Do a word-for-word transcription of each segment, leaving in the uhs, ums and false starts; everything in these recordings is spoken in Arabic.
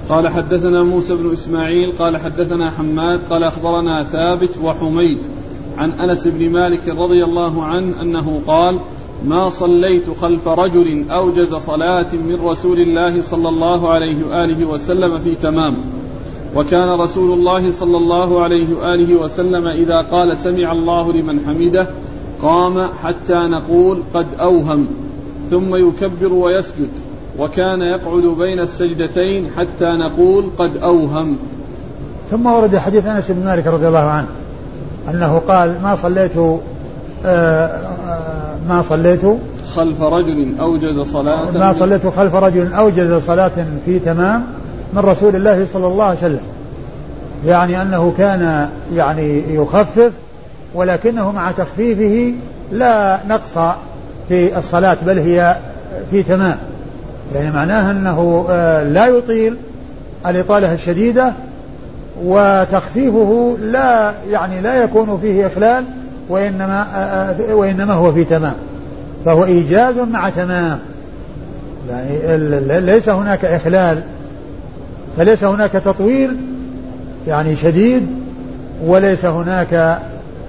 قال حدثنا موسى بن إسماعيل قال حدثنا حماد قال أخبرنا ثابت وحميد عن أنس بن مالك رضي الله عنه أنه قال ما صليت خلف رجل أوجز صلاة من رسول الله صلى الله عليه وآله وسلم في تمام. وكان رسول الله صلى الله عليه وآله وسلم إذا قال سمع الله لمن حمده قام حتى نقول قد أوهم ثم يكبر ويسجد، وكان يقعد بين السجدتين حتى نقول قد أوهم. ثم ورد حديث أنس بن مالك رضي الله عنه أنه قال ما صليت آآ آآ ما صليت خلف رجل أوجز صلاة ما صليت خلف رجل أوجز صلاة في تمام من رسول الله صلى الله عليه وسلم، يعني أنه كان يعني يخفف، ولكنه مع تخفيفه لا نقص في الصلاة بل هي في تمام، يعني معناها أنه لا يطيل الإطالة الشديدة، وتخفيفه لا يعني لا يكون فيه إخلال، وإنما وإنما هو في تمام، فهو إيجاز مع تمام، يعني ليس هناك إخلال، فليس هناك تطويل يعني شديد، وليس هناك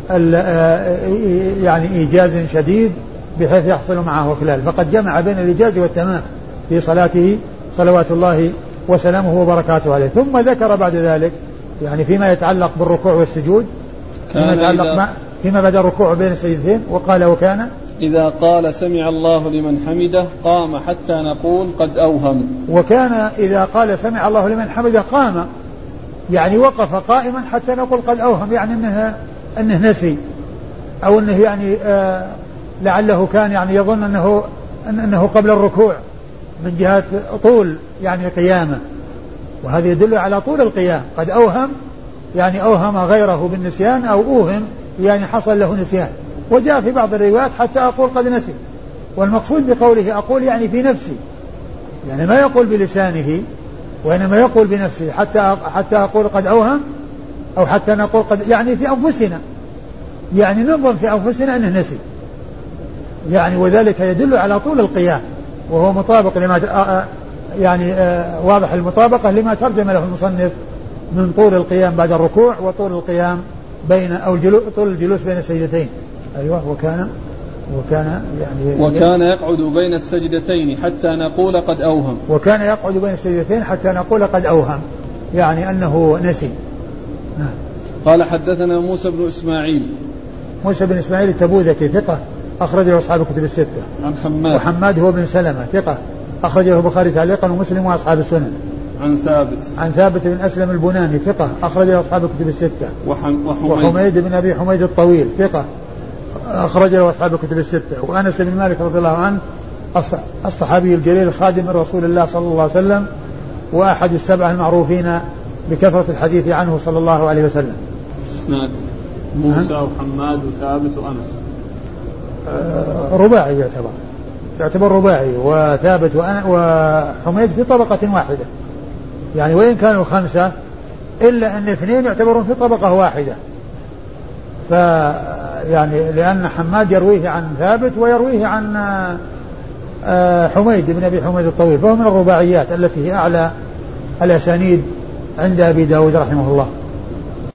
يعني إيجاز شديد بحيث يحصل معه إخلال، فقد جمع بين الإيجاز والتمام في صلاته صلوات الله وسلامه وبركاته عليه. ثم ذكر بعد ذلك يعني فيما يتعلق بالركوع والسجود، فيما يتعلق مع فيما بعد الركوع بين السجدتين، وقال وكان إذا قال سمع الله لمن حمده قام حتى نقول قد أوهم. وكان إذا قال سمع الله لمن حمده قام، يعني وقف قائما حتى نقول قد أوهم، يعني أنه, أنه نسي، أو أنه يعني آه لعله كان يعني يظن أنه, أنه قبل الركوع من جهة طول يعني قيامه، وهذا يدل على طول القيام. قد أوهم يعني أوهم غيره بالنسيان، أو أوهم يعني حصل له نسيان. وجاء في بعض الروايات حتى أقول قد نسي، والمقصود بقوله أقول يعني في نفسي، يعني ما يقول بلسانه وإنما يقول بنفسه، حتى حتى أقول قد أوهم، أو حتى نقول قد، يعني في أنفسنا، يعني نظن في أنفسنا أنه نسي، يعني وذلك يدل على طول القيام، وهو مطابق لما يعني واضح المطابقة لما ترجم له المصنف من طول القيام بعد الركوع، وطول القيام بين أو الجلوس طول الجلوس بين السجدتين. أيوة. وكان وكان يعني وكان يقعد بين السجدتين حتى نقول قد أوهم. وكان يقعد بين السجدتين حتى نقول قد أوهم، يعني أنه نسي. نعم. قال حدثنا موسى بن إسماعيل. موسى بن إسماعيل التبوذكي ثقة أخرج له أصحاب الكتب الستة. عن حماد. وحماد هو بن سلمة ثقة أخرج له البخاري تعليقا ومسلم وأصحاب السنن. عن ثابت. عن ثابت بن أسلم البناني ثقة أخرج له أصحاب الكتب الستة. وحميد. وحميد بن أبي حميد الطويل ثقة أخرج له أصحاب الكتب الستة. وأنس بن مالك رضي الله عنه الصحابي الجليل خادم رسول الله صلى الله عليه وسلم، وأحد السبعة المعروفين بكثرة الحديث عنه صلى الله عليه وسلم. اسناد موسى وحماد وثابت وأنس آه رباعي يعتبر يعتبر رباعي، وثابت وحميد في طبقة واحدة، يعني وإن كانوا خمسة إلا أن اثنين يعتبرون في طبقة واحدة، ف يعني لأن حماد يرويه عن ثابت ويرويه عن حميد بن أبي حميد الطويل، فهو من الرباعيات التي هي أعلى الأسانيد عند أبي داود رحمه الله.